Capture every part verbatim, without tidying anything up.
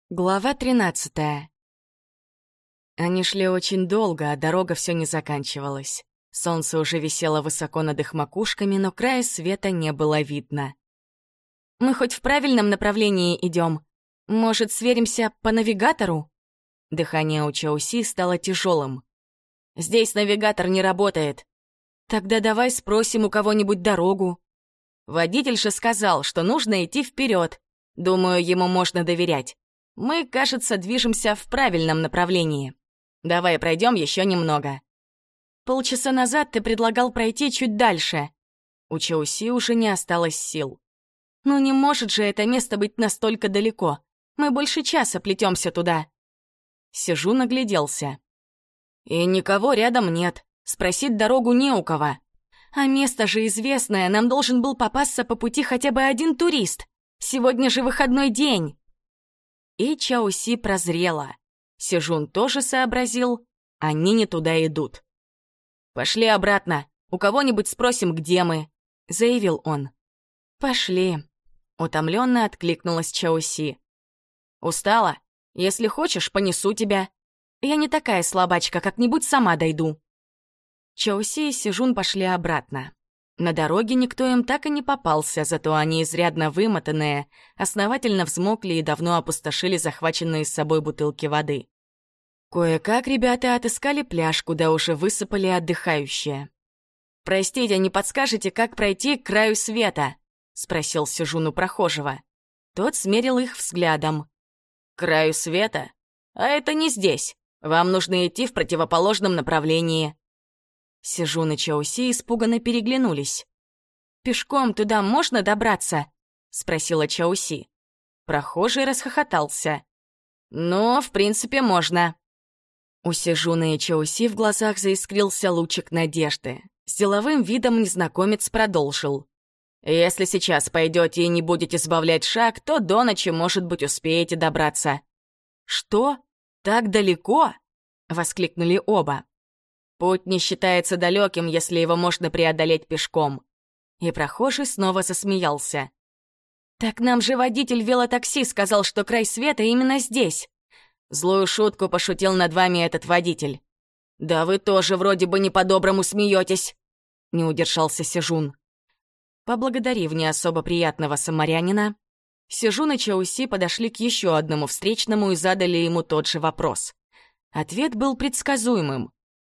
Глава тринадцатая. Они шли очень долго, а дорога все не заканчивалась. Солнце уже висело высоко над их макушками, но края света не было видно. «Мы хоть в правильном направлении идем? Может, сверимся по навигатору?» Дыхание у Чауси стало тяжелым. «Здесь навигатор не работает». «Тогда давай спросим у кого-нибудь дорогу». Водитель же сказал, что нужно идти вперед. Думаю, ему можно доверять. Мы, кажется, движемся в правильном направлении. Давай пройдем еще немного. Полчаса назад ты предлагал пройти чуть дальше. У Чауси уже не осталось сил. Ну не может же это место быть настолько далеко. Мы больше часа плетемся туда. Сижу, нагляделся. И никого рядом нет. Спросить дорогу не у кого. А место же известное, нам должен был попасться по пути хотя бы один турист. Сегодня же выходной день. И Чауси прозрела. Сижун тоже сообразил, они не туда идут. «Пошли обратно, у кого-нибудь спросим, где мы», — заявил он. «Пошли», — утомленно откликнулась Чауси. «Устала? Если хочешь, понесу тебя. Я не такая слабачка, как-нибудь сама дойду». Чауси и Сижун пошли обратно. На дороге никто им так и не попался, зато они, изрядно вымотанные, основательно взмокли и давно опустошили захваченные с собой бутылки воды. Кое-как ребята отыскали пляж, куда уже высыпали отдыхающие. «Простите, не подскажете, как пройти к краю света?» — спросил Сижун у прохожего. Тот смерил их взглядом. «К краю света? А это не здесь. Вам нужно идти в противоположном направлении». Сижун и Чауси испуганно переглянулись. «Пешком туда можно добраться?» — спросила Чауси. Прохожий расхохотался. «Ну, в принципе, можно». У Сижуна и Чауси в глазах заискрился лучик надежды. С деловым видом незнакомец продолжил. «Если сейчас пойдете и не будете сбавлять шаг, то до ночи, может быть, успеете добраться». «Что? Так далеко?» — воскликнули оба. «Путь не считается далеким, если его можно преодолеть пешком». И прохожий снова засмеялся. «Так нам же водитель велотакси сказал, что край света именно здесь». Злую шутку пошутил над вами этот водитель. «Да вы тоже вроде бы не по-доброму смеетесь», — не удержался Сижун. Поблагодарив не особо приятного самарянина, Сижун и Чауси подошли к еще одному встречному и задали ему тот же вопрос. Ответ был предсказуемым.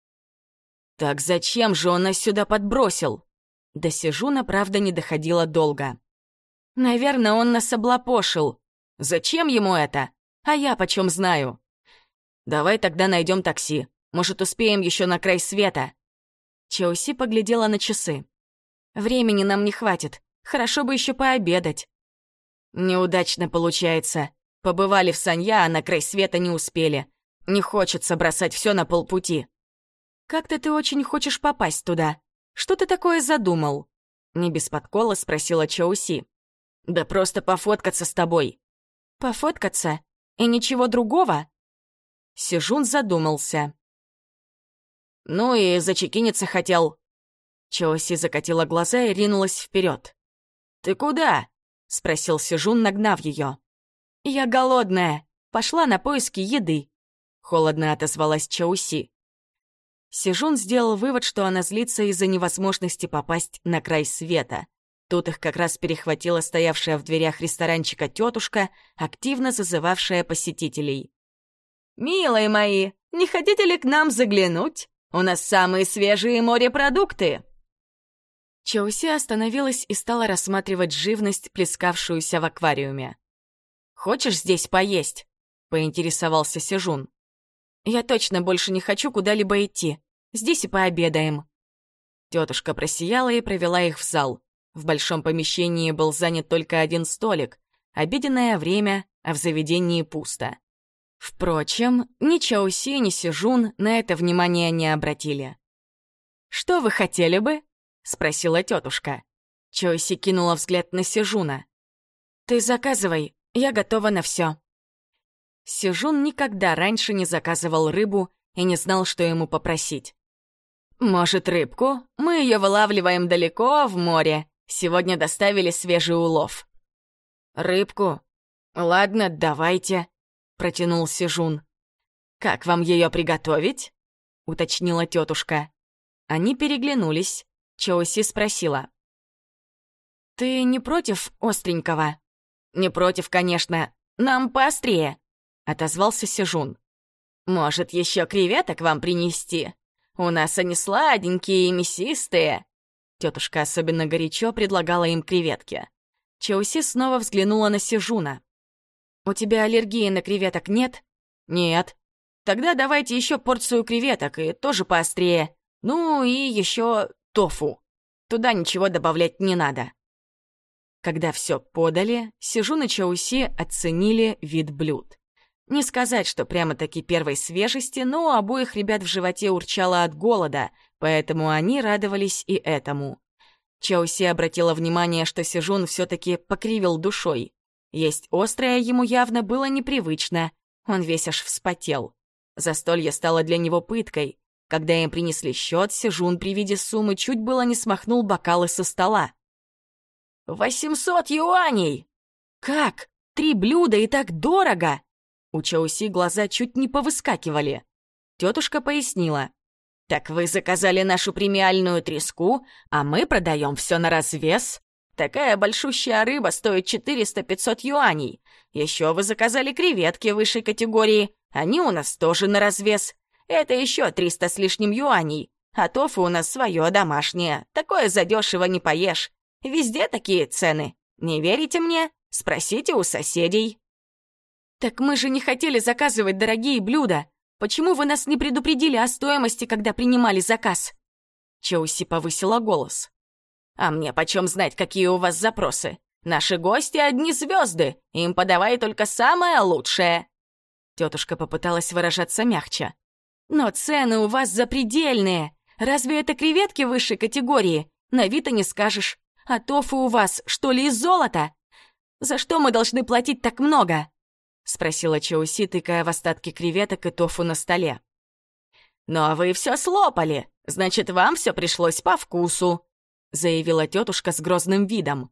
«Так зачем же он нас сюда подбросил?» До Сижуна, правда, не доходило долго. «Наверное, он нас облапошил. Зачем ему это? А я почем знаю?» «Давай тогда найдем такси. Может, успеем еще на край света?» Чауси поглядела на часы. «Времени нам не хватит. Хорошо бы еще пообедать». «Неудачно получается. Побывали в Санья, а на край света не успели. Не хочется бросать все на полпути». «Как-то ты очень хочешь попасть туда. Что ты такое задумал?» Не без подкола спросила Чауси. «Да просто пофоткаться с тобой». «Пофоткаться? И ничего другого?» Сижун задумался. «Ну и зачекиниться хотел». Чауси закатила глаза и ринулась вперед. «Ты куда?» — спросил Сижун, нагнав ее. «Я голодная. Пошла на поиски еды», — холодно отозвалась Чауси. Сижун сделал вывод, что она злится из-за невозможности попасть на край света. Тут их как раз перехватила стоявшая в дверях ресторанчика тетушка, активно зазывавшая посетителей. «Милые мои, не хотите ли к нам заглянуть? У нас самые свежие морепродукты!» Чауси остановилась и стала рассматривать живность, плескавшуюся в аквариуме. «Хочешь здесь поесть?» — поинтересовался Сижун. «Я точно больше не хочу куда-либо идти. Здесь и пообедаем». Тетушка просияла и провела их в зал. В большом помещении был занят только один столик. Обеденное время, а в заведении пусто. Впрочем, ни Чауси, ни Сижун на это внимание не обратили. «Что вы хотели бы?» — спросила тетушка. Чауси кинула взгляд на Сижуна. «Ты заказывай, я готова на все». Сижун никогда раньше не заказывал рыбу и не знал, что ему попросить. «Может, рыбку? Мы ее вылавливаем далеко в море. Сегодня доставили свежий улов». «Рыбку? Ладно, давайте». — протянул Сижун. «Как вам ее приготовить?» — уточнила тетушка. Они переглянулись. Чоуси спросила. «Ты не против остренького?» «Не против, конечно. Нам поострее», — отозвался Сижун. «Может, еще креветок вам принести? У нас они сладенькие и мясистые». Тетушка особенно горячо предлагала им креветки. Чоуси снова взглянула на Сижуна. «У тебя аллергии на креветок нет?» «Нет». «Тогда давайте еще порцию креветок, и тоже поострее. Ну и еще тофу. Туда ничего добавлять не надо». Когда все подали, Сижун и Чоуси оценили вид блюд. Не сказать, что прямо-таки первой свежести, но у обоих ребят в животе урчало от голода, поэтому они радовались и этому. Чоуси обратила внимание, что Сижун все-таки покривил душой. Есть острое ему явно было непривычно, он весь аж вспотел. Застолье стало для него пыткой. Когда им принесли счет, Сижун при виде суммы чуть было не смахнул бокалы со стола. «Восемьсот юаней!» «Как? Три блюда и так дорого!» У Чоуси глаза чуть не повыскакивали. Тетушка пояснила. «Так вы заказали нашу премиальную треску, а мы продаем все на развес. Такая большущая рыба стоит четыреста-пятьсот юаней. Еще вы заказали креветки высшей категории, они у нас тоже на развес. Это еще триста с лишним юаней, а тофу у нас свое домашнее, такое задешево не поешь. Везде такие цены. Не верите мне? Спросите у соседей». «Так мы же не хотели заказывать дорогие блюда. Почему вы нас не предупредили о стоимости, когда принимали заказ?» Чоуси повысила голос. «А мне почем знать, какие у вас запросы? Наши гости одни звезды, им подавай только самое лучшее». Тетушка попыталась выражаться мягче. «Но цены у вас запредельные. Разве это креветки высшей категории? На вид и не скажешь. А тофу у вас, что ли, из золота? За что мы должны платить так много?» — спросила Чоуси, тыкая в остатки креветок и тофу на столе. «Но вы все слопали, значит, вам все пришлось по вкусу», — заявила тетушка с грозным видом.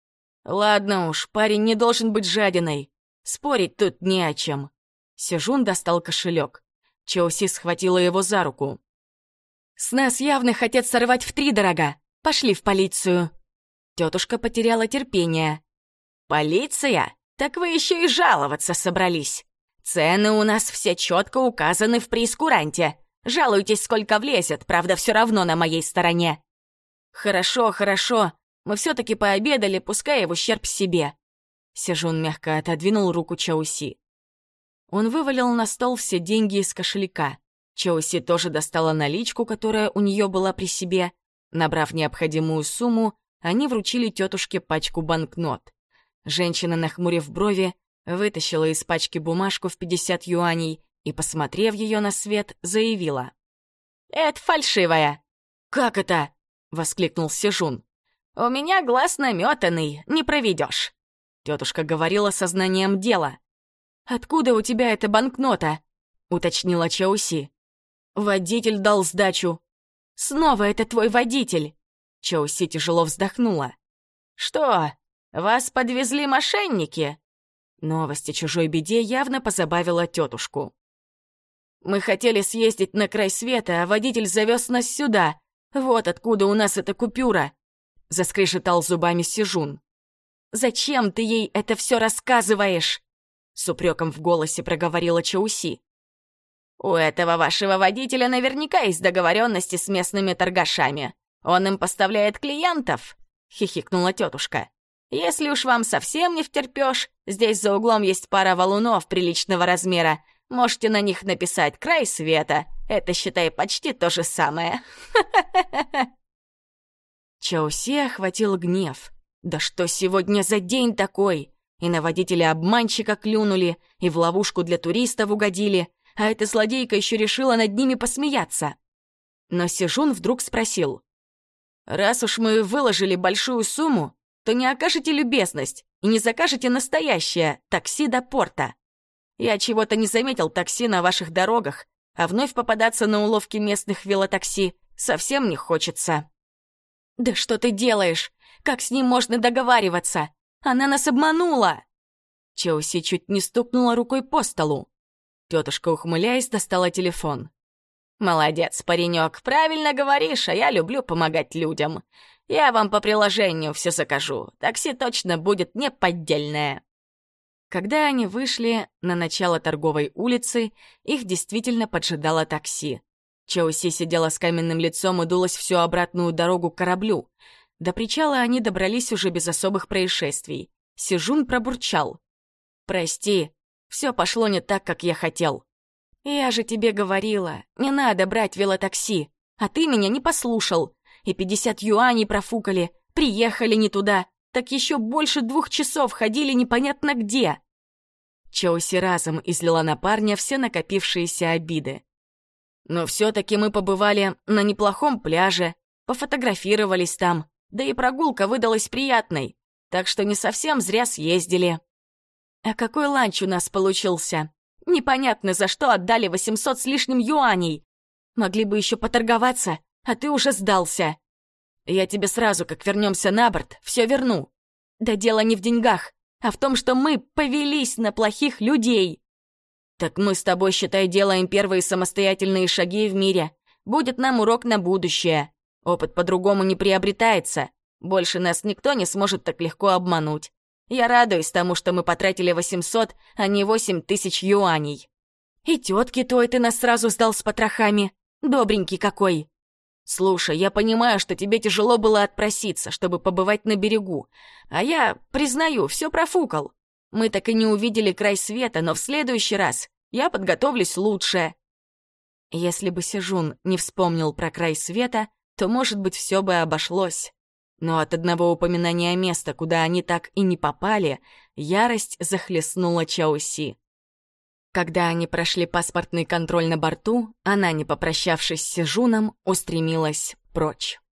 «Ладно уж, парень не должен быть жадиной. Спорить тут не о чем». Сижун достал кошелек. Чоуси схватила его за руку. «С нас явно хотят сорвать втридорога. Пошли в полицию». Тетушка потеряла терпение. «Полиция? Так вы еще и жаловаться собрались. Цены у нас все четко указаны в прейскуранте. Жалуйтесь, сколько влезет, правда, все равно на моей стороне». «Хорошо, хорошо. Мы все-таки пообедали, пускай в ущерб себе». Сижун мягко отодвинул руку Чоуси. Он вывалил на стол все деньги из кошелька. Чоуси тоже достала наличку, которая у нее была при себе. Набрав необходимую сумму, они вручили тетушке пачку банкнот. Женщина, нахмурив брови, вытащила из пачки бумажку в пятьдесят юаней и, посмотрев ее на свет, заявила. «Это фальшивая». «Как это?» — воскликнул Сижун. «У меня глаз наметанный, не проведешь». Тетушка говорила сознанием дела. «Откуда у тебя эта банкнота?» — уточнила Чоуси. «Водитель дал сдачу». «Снова это твой водитель?» Чоуси тяжело вздохнула. «Что, вас подвезли мошенники?» Новость о чужой беде явно позабавила тетушку. «Мы хотели съездить на край света, а водитель завез нас сюда. Вот откуда у нас эта купюра», — заскрежетал зубами Сижун. «Зачем ты ей это все рассказываешь?» С упреком в голосе проговорила Чоуси. «У этого вашего водителя наверняка есть договоренности с местными торгашами. Он им поставляет клиентов», — хихикнула тетушка. «Если уж вам совсем не втерпешь, здесь за углом есть пара валунов приличного размера. Можете на них написать «Край света». Это, считай, почти то же самое». Чоуси охватил гнев. «Да что сегодня за день такой? И на водителя-обманщика клюнули, и в ловушку для туристов угодили, а эта злодейка еще решила над ними посмеяться». Но Сижун вдруг спросил. «Раз уж мы выложили большую сумму, то не окажете любезность и не закажете настоящее такси до порта. Я чего-то не заметил такси на ваших дорогах, а вновь попадаться на уловки местных велотакси совсем не хочется». «Да что ты делаешь? Как с ним можно договариваться? Она нас обманула!» Чоуси чуть не стукнула рукой по столу. Тетушка, ухмыляясь, достала телефон. «Молодец, паренек, правильно говоришь, а я люблю помогать людям. Я вам по приложению все закажу. Такси точно будет неподдельное». Когда они вышли на начало торговой улицы, их действительно поджидало такси. Чоуси сидела с каменным лицом и дулась всю обратную дорогу к кораблю. До причала они добрались уже без особых происшествий. Сижун пробурчал. «Прости, все пошло не так, как я хотел. Я же тебе говорила, не надо брать велотакси, а ты меня не послушал. И пятьдесят юаней профукали, приехали не туда, так еще больше двух часов ходили непонятно где». Чоуси разом излила на парня все накопившиеся обиды. «Но все-таки мы побывали на неплохом пляже, пофотографировались там, да и прогулка выдалась приятной, так что не совсем зря съездили». «А какой ланч у нас получился? Непонятно, за что отдали восемьсот с лишним юаней. Могли бы еще поторговаться, а ты уже сдался. Я тебе сразу, как вернемся на борт, все верну. Да дело не в деньгах, а в том, что мы повелись на плохих людей». «Так мы с тобой, считай, делаем первые самостоятельные шаги в мире. Будет нам урок на будущее. Опыт по-другому не приобретается. Больше нас никто не сможет так легко обмануть. Я радуюсь тому, что мы потратили восемьсот, а не восемь тысяч юаней. И тетке той ты нас сразу сдал с потрохами. Добренький какой. Слушай, я понимаю, что тебе тяжело было отпроситься, чтобы побывать на берегу. А я, признаю, все профукал. Мы так и не увидели край света, но в следующий раз я подготовлюсь лучше». Если бы Сижун не вспомнил про край света, то, может быть, все бы обошлось. Но от одного упоминания места, куда они так и не попали, ярость захлестнула Чаоси. Когда они прошли паспортный контроль на борту, она, не попрощавшись с Сижуном, устремилась прочь.